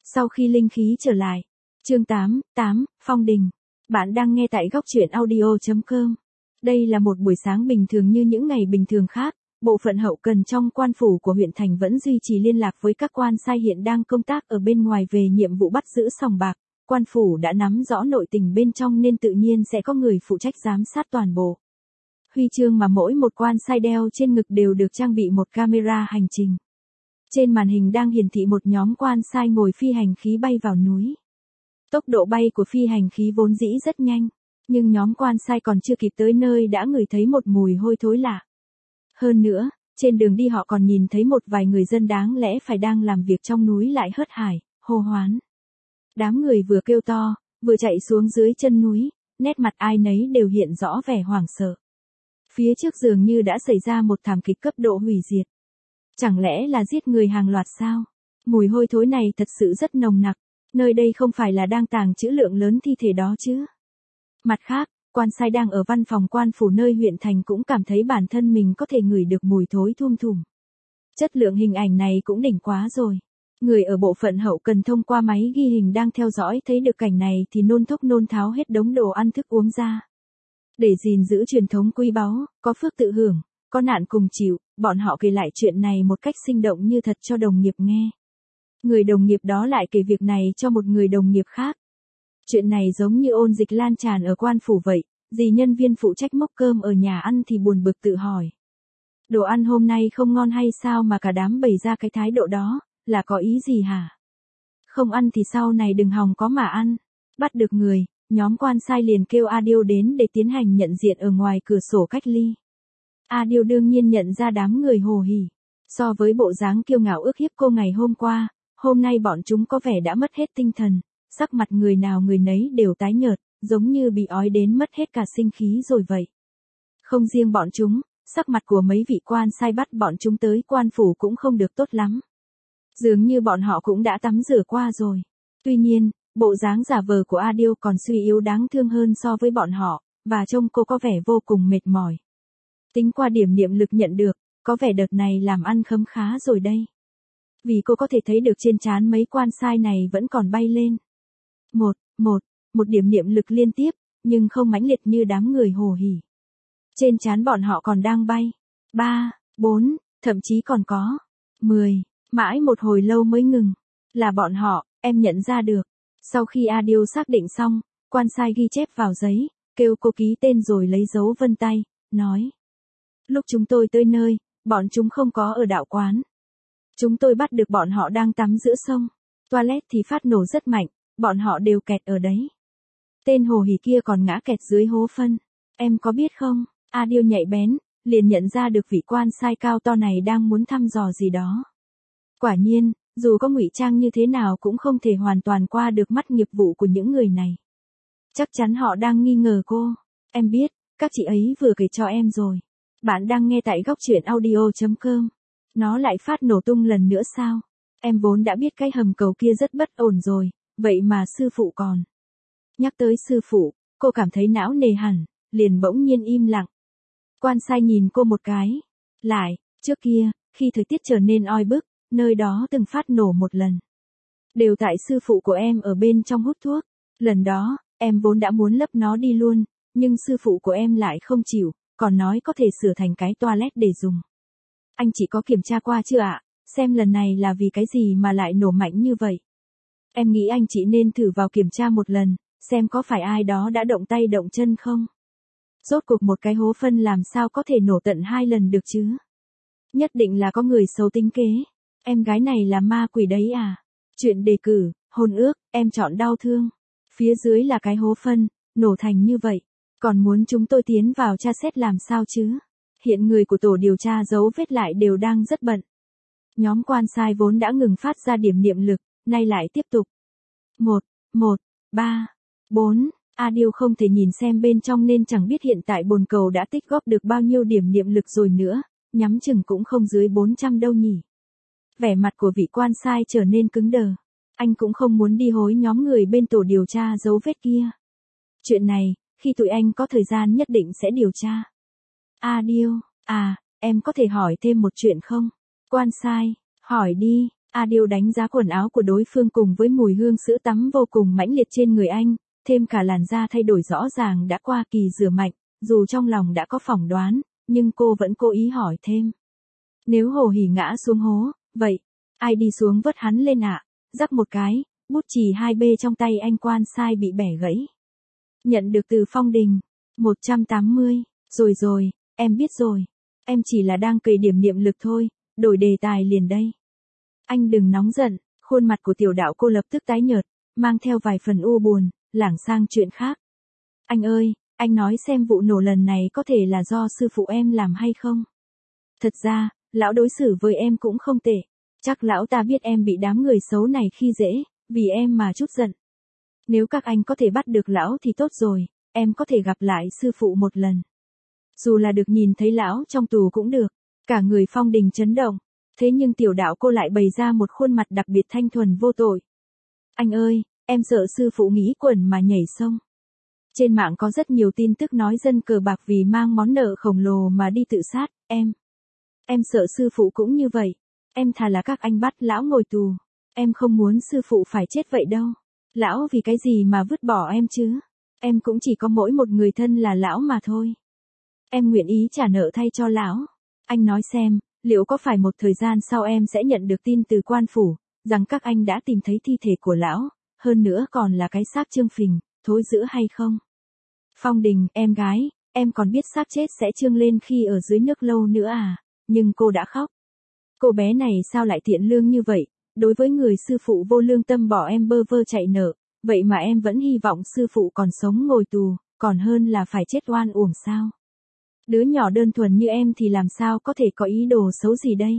Sau khi linh khí trở lại. Chương 8, Phong Đình. Bạn đang nghe tại góc truyện audio.com. Đây là một buổi sáng bình thường như những ngày bình thường khác. Bộ phận hậu cần trong quan phủ của huyện thành vẫn duy trì liên lạc với các quan sai hiện đang công tác ở bên ngoài về nhiệm vụ bắt giữ sòng bạc. Quan phủ đã nắm rõ nội tình bên trong nên tự nhiên sẽ có người phụ trách giám sát toàn bộ. Huy chương mà mỗi một quan sai đeo trên ngực đều được trang bị một camera hành trình. Trên màn hình đang hiển thị một nhóm quan sai ngồi phi hành khí bay vào núi. Tốc độ bay của phi hành khí vốn dĩ rất nhanh, nhưng nhóm quan sai còn chưa kịp tới nơi đã ngửi thấy một mùi hôi thối lạ. Hơn nữa, trên đường đi họ còn nhìn thấy một vài người dân đáng lẽ phải đang làm việc trong núi lại hớt hải, hô hoán. Đám người vừa kêu to, vừa chạy xuống dưới chân núi, nét mặt ai nấy đều hiện rõ vẻ hoảng sợ. Phía trước dường như đã xảy ra một thảm kịch cấp độ hủy diệt. Chẳng lẽ là giết người hàng loạt sao? Mùi hôi thối này thật sự rất nồng nặc, nơi đây không phải là đang tàng trữ lượng lớn thi thể đó chứ? Mặt khác, quan sai đang ở văn phòng quan phủ nơi huyện thành cũng cảm thấy bản thân mình có thể ngửi được mùi thối thum thủm. Chất lượng hình ảnh này cũng đỉnh quá rồi. Người ở bộ phận hậu cần thông qua máy ghi hình đang theo dõi thấy được cảnh này thì nôn thốc nôn tháo hết đống đồ ăn thức uống ra. Để gìn giữ truyền thống quý báu, có phước tự hưởng, có nạn cùng chịu, bọn họ kể lại chuyện này một cách sinh động như thật cho đồng nghiệp nghe. Người đồng nghiệp đó lại kể việc này cho một người đồng nghiệp khác. Chuyện này giống như ôn dịch lan tràn ở quan phủ vậy, dì nhân viên phụ trách mốc cơm ở nhà ăn thì buồn bực tự hỏi. Đồ ăn hôm nay không ngon hay sao mà cả đám bày ra cái thái độ đó, là có ý gì hả? Không ăn thì sau này đừng hòng có mà ăn. Bắt được người, nhóm quan sai liền kêu A Điêu đến để tiến hành nhận diện ở ngoài cửa sổ cách ly. A Điêu đương nhiên nhận ra đám người hồ hỉ. So với bộ dáng kiêu ngạo ức hiếp cô ngày hôm qua, hôm nay bọn chúng có vẻ đã mất hết tinh thần, sắc mặt người nào người nấy đều tái nhợt, giống như bị ói đến mất hết cả sinh khí rồi vậy. Không riêng bọn chúng, sắc mặt của mấy vị quan sai bắt bọn chúng tới quan phủ cũng không được tốt lắm. Dường như bọn họ cũng đã tắm rửa qua rồi. Tuy nhiên, bộ dáng giả vờ của A Điêu còn suy yếu đáng thương hơn so với bọn họ, và trông cô có vẻ vô cùng mệt mỏi. Tính qua điểm niệm lực nhận được, có vẻ đợt này làm ăn khấm khá rồi đây. Vì cô có thể thấy được trên trán mấy quan sai này vẫn còn bay lên. Một điểm niệm lực liên tiếp, nhưng không mãnh liệt như đám người hồ hỉ. Trên trán bọn họ còn đang bay. 3, 4, thậm chí còn có 10, mãi một hồi lâu mới ngừng. Là bọn họ, em nhận ra được. Sau khi A Điêu xác định xong, quan sai ghi chép vào giấy, kêu cô ký tên rồi lấy dấu vân tay, nói. Lúc chúng tôi tới nơi, bọn chúng không có ở đạo quán. Chúng tôi bắt được bọn họ đang tắm giữa sông. Toilet thì phát nổ rất mạnh, bọn họ đều kẹt ở đấy. Tên hồ hỉ kia còn ngã kẹt dưới hố phân. Em có biết không? A Điêu nhạy bén, liền nhận ra được vị quan sai cao to này đang muốn thăm dò gì đó. Quả nhiên, dù có ngụy trang như thế nào cũng không thể hoàn toàn qua được mắt nghiệp vụ của những người này. Chắc chắn họ đang nghi ngờ cô. Em biết, các chị ấy vừa kể cho em rồi. Bạn đang nghe tại góc truyện audio.com. Nó lại phát nổ tung lần nữa sao? Em vốn đã biết cái hầm cầu kia rất bất ổn rồi, vậy mà sư phụ còn. Nhắc tới sư phụ, cô cảm thấy não nề hẳn, liền bỗng nhiên im lặng. Quan sai nhìn cô một cái. Lại, trước kia, khi thời tiết trở nên oi bức, nơi đó từng phát nổ một lần. Đều tại sư phụ của em ở bên trong hút thuốc. Lần đó, em vốn đã muốn lấp nó đi luôn, nhưng sư phụ của em lại không chịu, còn nói có thể sửa thành cái toilet để dùng. Anh chị có kiểm tra qua chưa ạ? Xem lần này là vì cái gì mà lại nổ mạnh như vậy? Em nghĩ anh chị nên thử vào kiểm tra một lần, xem có phải ai đó đã động tay động chân không? Rốt cuộc một cái hố phân làm sao có thể nổ tận 2 lần được chứ? Nhất định là có người xấu tính kế. Em gái này là ma quỷ đấy à? Chuyện đề cử, hôn ước, em chọn đau thương. Phía dưới là cái hố phân, nổ thành như vậy. Còn muốn chúng tôi tiến vào tra xét làm sao chứ? Hiện người của tổ điều tra dấu vết lại đều đang rất bận. Nhóm quan sai vốn đã ngừng phát ra điểm niệm lực, nay lại tiếp tục. 1, 3, 4, A Điêu không thể nhìn xem bên trong nên chẳng biết hiện tại bồn cầu đã tích góp được bao nhiêu điểm niệm lực rồi nữa, nhắm chừng cũng không dưới 400 đâu nhỉ. Vẻ mặt của vị quan sai trở nên cứng đờ. Anh cũng không muốn đi hối nhóm người bên tổ điều tra dấu vết kia. Chuyện này, khi tụi anh có thời gian nhất định sẽ điều tra. A Điêu, em có thể hỏi thêm một chuyện không? Quan sai, hỏi đi. Adil đánh giá quần áo của đối phương cùng với mùi hương sữa tắm vô cùng mãnh liệt trên người anh, thêm cả làn da thay đổi rõ ràng đã qua kỳ rửa mạnh, dù trong lòng đã có phỏng đoán, nhưng cô vẫn cố ý hỏi thêm. Nếu Hồ Hỉ ngã xuống hố, vậy, ai đi xuống vớt hắn lên ạ? Rắc một cái, bút chì 2B trong tay anh quan sai bị bẻ gãy. Nhận được từ Phong Đình. 180, rồi, em biết rồi. Em chỉ là đang cày điểm niệm lực thôi, đổi đề tài liền đây. Anh đừng nóng giận, khuôn mặt của tiểu đạo cô lập tức tái nhợt, mang theo vài phần u buồn, lảng sang chuyện khác. Anh ơi, anh nói xem vụ nổ lần này có thể là do sư phụ em làm hay không? Thật ra, lão đối xử với em cũng không tệ. Chắc lão ta biết em bị đám người xấu này khi dễ, vì em mà chút giận. Nếu các anh có thể bắt được lão thì tốt rồi, em có thể gặp lại sư phụ một lần. Dù là được nhìn thấy lão trong tù cũng được. Cả người Phong Đình chấn động. Thế nhưng tiểu đạo cô lại bày ra một khuôn mặt đặc biệt thanh thuần vô tội. Anh ơi, em sợ sư phụ nghĩ quẩn mà nhảy sông. Trên mạng có rất nhiều tin tức nói dân cờ bạc vì mang món nợ khổng lồ mà đi tự sát, Em sợ sư phụ cũng như vậy. Em thà là các anh bắt lão ngồi tù. Em không muốn sư phụ phải chết vậy đâu. Lão vì cái gì mà vứt bỏ em chứ? Em cũng chỉ có mỗi một người thân là lão mà thôi. Em nguyện ý trả nợ thay cho lão. Anh nói xem, liệu có phải một thời gian sau em sẽ nhận được tin từ quan phủ, rằng các anh đã tìm thấy thi thể của lão, hơn nữa còn là cái xác trương phình, thối rữa hay không? Phong Đình, em gái, em còn biết xác chết sẽ trương lên khi ở dưới nước lâu nữa à? Nhưng cô đã khóc. Cô bé này sao lại thiện lương như vậy, đối với người sư phụ vô lương tâm bỏ em bơ vơ chạy nợ, vậy mà em vẫn hy vọng sư phụ còn sống ngồi tù, còn hơn là phải chết oan uổng sao? Đứa nhỏ đơn thuần như em thì làm sao có thể có ý đồ xấu gì đây?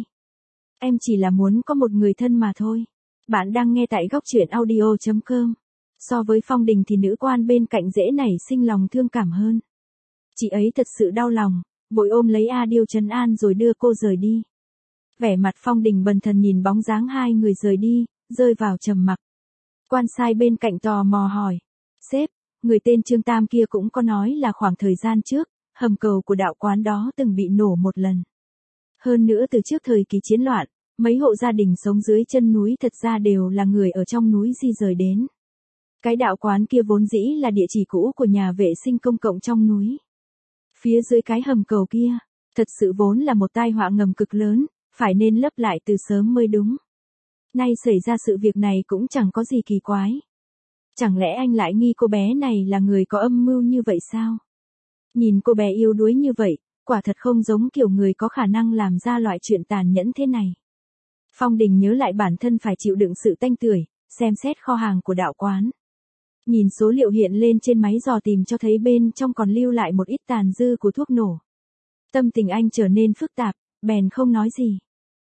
Em chỉ là muốn có một người thân mà thôi. Bạn đang nghe tại góc truyện audio.com. So với Phong Đình thì nữ quan bên cạnh dễ nảy sinh lòng thương cảm hơn. Chị ấy thật sự đau lòng, vội ôm lấy Adil trấn an rồi đưa cô rời đi. Vẻ mặt Phong Đình bần thần nhìn bóng dáng hai người rời đi, rơi vào trầm mặc. Quan sai bên cạnh tò mò hỏi. Sếp, người tên Trương Tam kia cũng có nói là khoảng thời gian trước, hầm cầu của đạo quán đó từng bị nổ một lần. Hơn nữa từ trước thời kỳ chiến loạn, mấy hộ gia đình sống dưới chân núi thật ra đều là người ở trong núi di rời đến. Cái đạo quán kia vốn dĩ là địa chỉ cũ của nhà vệ sinh công cộng trong núi. Phía dưới cái hầm cầu kia, thật sự vốn là một tai họa ngầm cực lớn, phải nên lấp lại từ sớm mới đúng. Nay xảy ra sự việc này cũng chẳng có gì kỳ quái. Chẳng lẽ anh lại nghi cô bé này là người có âm mưu như vậy sao? Nhìn cô bé yếu đuối như vậy, quả thật không giống kiểu người có khả năng làm ra loại chuyện tàn nhẫn thế này. Phong Đình nhớ lại bản thân phải chịu đựng sự tanh tưởi, xem xét kho hàng của đạo quán. Nhìn số liệu hiện lên trên máy dò tìm cho thấy bên trong còn lưu lại một ít tàn dư của thuốc nổ. Tâm tình anh trở nên phức tạp, bèn không nói gì.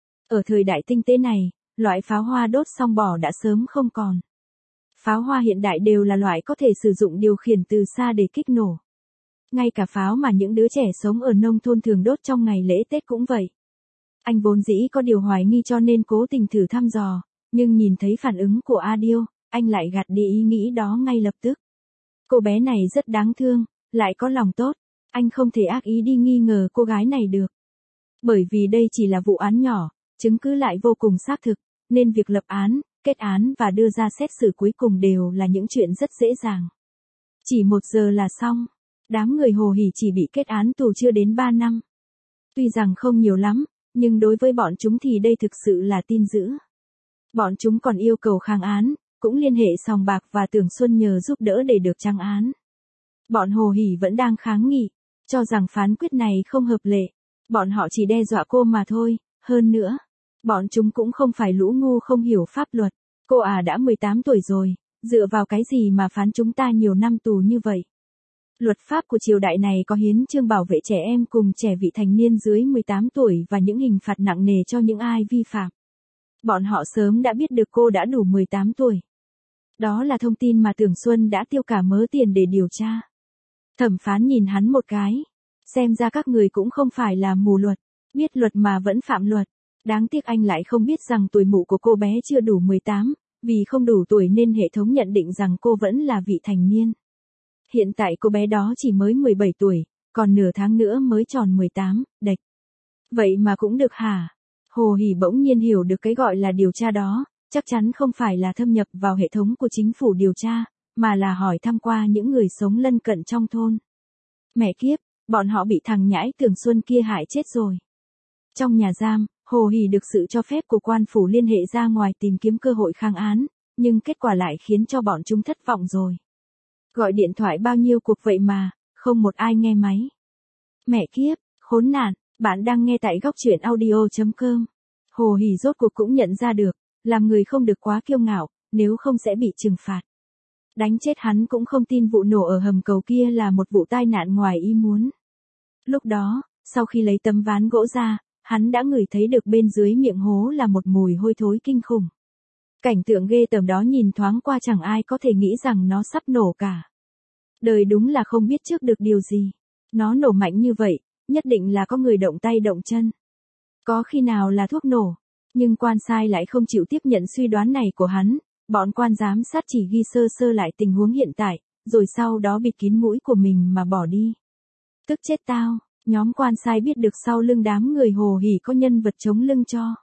Ở thời đại tinh tế này, loại pháo hoa đốt xong bỏ đã sớm không còn. Pháo hoa hiện đại đều là loại có thể sử dụng điều khiển từ xa để kích nổ. Ngay cả pháo mà những đứa trẻ sống ở nông thôn thường đốt trong ngày lễ Tết cũng vậy. Anh vốn dĩ có điều hoài nghi cho nên cố tình thử thăm dò, nhưng nhìn thấy phản ứng của Adil, anh lại gạt đi ý nghĩ đó ngay lập tức. Cô bé này rất đáng thương, lại có lòng tốt, anh không thể ác ý đi nghi ngờ cô gái này được. Bởi vì đây chỉ là vụ án nhỏ, chứng cứ lại vô cùng xác thực, nên việc lập án, kết án và đưa ra xét xử cuối cùng đều là những chuyện rất dễ dàng. Chỉ 1 giờ là xong. Đám người Hồ Hỉ chỉ bị kết án tù chưa đến 3 năm. Tuy rằng không nhiều lắm, nhưng đối với bọn chúng thì đây thực sự là tin dữ. Bọn chúng còn yêu cầu kháng án, cũng liên hệ Sòng Bạc và Tưởng Xuân nhờ giúp đỡ để được trăng án. Bọn Hồ Hỉ vẫn đang kháng nghị, cho rằng phán quyết này không hợp lệ. Bọn họ chỉ đe dọa cô mà thôi, hơn nữa. Bọn chúng cũng không phải lũ ngu không hiểu pháp luật. Cô đã 18 tuổi rồi, dựa vào cái gì mà phán chúng ta nhiều năm tù như vậy? Luật pháp của triều đại này có hiến chương bảo vệ trẻ em cùng trẻ vị thành niên dưới 18 tuổi và những hình phạt nặng nề cho những ai vi phạm. Bọn họ sớm đã biết được cô đã đủ 18 tuổi. Đó là thông tin mà Tưởng Xuân đã tiêu cả mớ tiền để điều tra. Thẩm phán nhìn hắn một cái. Xem ra các người cũng không phải là mù luật, biết luật mà vẫn phạm luật. Đáng tiếc anh lại không biết rằng tuổi mụ của cô bé chưa đủ 18, vì không đủ tuổi nên hệ thống nhận định rằng cô vẫn là vị thành niên. Hiện tại cô bé đó chỉ mới 17 tuổi, còn nửa tháng nữa mới tròn 18, đệch. Vậy mà cũng được hả? Hồ Hỷ bỗng nhiên hiểu được cái gọi là điều tra đó, chắc chắn không phải là thâm nhập vào hệ thống của chính phủ điều tra, mà là hỏi thăm qua những người sống lân cận trong thôn. Mẹ kiếp, bọn họ bị thằng nhãi Tường Xuân kia hại chết rồi. Trong nhà giam, Hồ Hỷ được sự cho phép của quan phủ liên hệ ra ngoài tìm kiếm cơ hội kháng án, nhưng kết quả lại khiến cho bọn chúng thất vọng rồi. Gọi điện thoại bao nhiêu cuộc vậy mà, không một ai nghe máy. Mẹ kiếp, khốn nạn, bạn đang nghe tại góc truyện audio.com. Hồ Hỷ rốt cuộc cũng nhận ra được, làm người không được quá kiêu ngạo, nếu không sẽ bị trừng phạt. Đánh chết hắn cũng không tin vụ nổ ở hầm cầu kia là một vụ tai nạn ngoài ý muốn. Lúc đó, sau khi lấy tấm ván gỗ ra, hắn đã ngửi thấy được bên dưới miệng hố là một mùi hôi thối kinh khủng. Cảnh tượng ghê tởm đó nhìn thoáng qua chẳng ai có thể nghĩ rằng nó sắp nổ cả. Đời đúng là không biết trước được điều gì. Nó nổ mạnh như vậy, nhất định là có người động tay động chân. Có khi nào là thuốc nổ, nhưng quan sai lại không chịu tiếp nhận suy đoán này của hắn. Bọn quan giám sát chỉ ghi sơ sơ lại tình huống hiện tại, rồi sau đó bịt kín mũi của mình mà bỏ đi. Tức chết tao, nhóm quan sai biết được sau lưng đám người Hồ Hỷ có nhân vật chống lưng cho.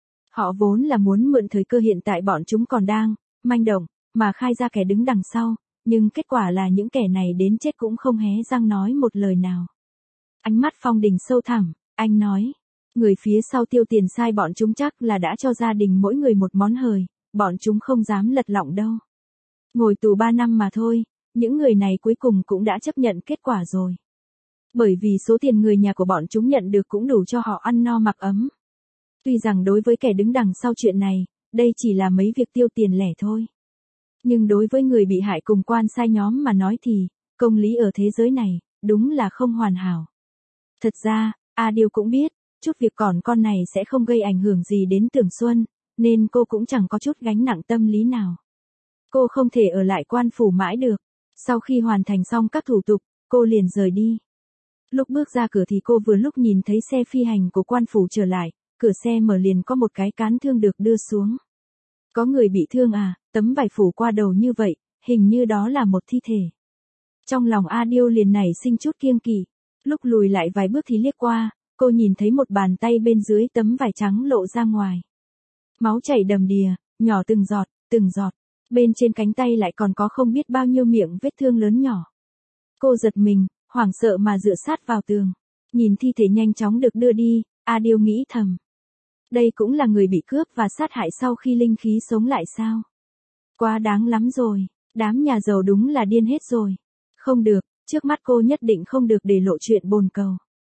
Họ vốn là muốn mượn thời cơ hiện tại bọn chúng còn đang manh động, mà khai ra kẻ đứng đằng sau, nhưng kết quả là những kẻ này đến chết cũng không hé răng nói một lời nào. Ánh mắt Phong Đình sâu thẳm, anh nói, người phía sau tiêu tiền sai bọn chúng chắc là đã cho gia đình mỗi người một món hời, bọn chúng không dám lật lọng đâu. Ngồi tù 3 năm mà thôi, những người này cuối cùng cũng đã chấp nhận kết quả rồi. Bởi vì số tiền người nhà của bọn chúng nhận được cũng đủ cho họ ăn no mặc ấm. Tuy rằng đối với kẻ đứng đằng sau chuyện này, đây chỉ là mấy việc tiêu tiền lẻ thôi. Nhưng đối với người bị hại cùng quan sai nhóm mà nói thì, công lý ở thế giới này, đúng là không hoàn hảo. Thật ra, A Điêu cũng biết, chút việc còn con này sẽ không gây ảnh hưởng gì đến Tưởng Xuân, nên cô cũng chẳng có chút gánh nặng tâm lý nào. Cô không thể ở lại quan phủ mãi được. Sau khi hoàn thành xong các thủ tục, cô liền rời đi. Lúc bước ra cửa thì cô vừa lúc nhìn thấy xe phi hành của quan phủ trở lại, cửa xe mở liền có một cái cán thương được đưa xuống. Có người bị thương à, tấm vải phủ qua đầu như vậy, hình như đó là một thi thể. Trong lòng A Điêu liền nảy sinh chút kiêng kỵ. Lúc lùi lại vài bước thì liếc qua, cô nhìn thấy một bàn tay bên dưới tấm vải trắng lộ ra ngoài. Máu chảy đầm đìa, nhỏ từng giọt, từng giọt. Bên trên cánh tay lại còn có không biết bao nhiêu miệng vết thương lớn nhỏ. Cô giật mình, hoảng sợ mà dựa sát vào tường. Nhìn thi thể nhanh chóng được đưa đi, A Điêu nghĩ thầm. Đây cũng là người bị cướp và sát hại sau khi linh khí sống lại sao? Quá đáng lắm rồi, đám nhà giàu đúng là điên hết rồi. Không được, trước mắt cô nhất định không được để lộ chuyện bồn cầu.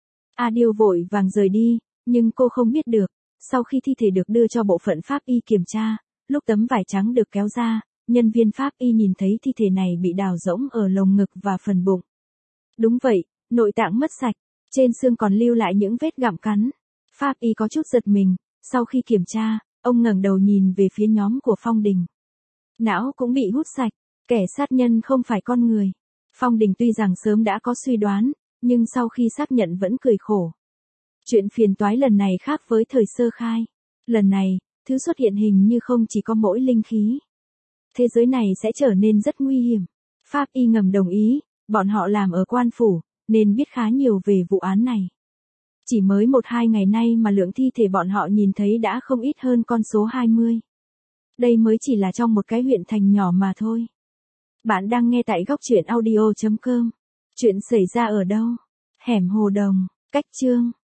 A Điêu vội vàng rời đi, nhưng cô không biết được, sau khi thi thể được đưa cho bộ phận pháp y kiểm tra, lúc tấm vải trắng được kéo ra, nhân viên pháp y nhìn thấy thi thể này bị đào rỗng ở lồng ngực và phần bụng. Đúng vậy, nội tạng mất sạch, trên xương còn lưu lại những vết gặm cắn. Pháp y có chút giật mình, sau khi kiểm tra, ông ngẩng đầu nhìn về phía nhóm của Phong Đình. Não cũng bị hút sạch, kẻ sát nhân không phải con người. Phong Đình tuy rằng sớm đã có suy đoán, nhưng sau khi xác nhận vẫn cười khổ. Chuyện phiền toái lần này khác với thời sơ khai. Lần này, thứ xuất hiện hình như không chỉ có mỗi linh khí. Thế giới này sẽ trở nên rất nguy hiểm. Pháp y ngầm đồng ý, bọn họ làm ở quan phủ, nên biết khá nhiều về vụ án này. Chỉ mới 1-2 ngày nay mà lượng thi thể bọn họ nhìn thấy đã không ít hơn con số 20. Đây mới chỉ là trong một cái huyện thành nhỏ mà thôi. Bạn đang nghe tại góc truyện audio.com. Chuyện xảy ra ở đâu? Hẻm Hồ Đồng, Cách Chương.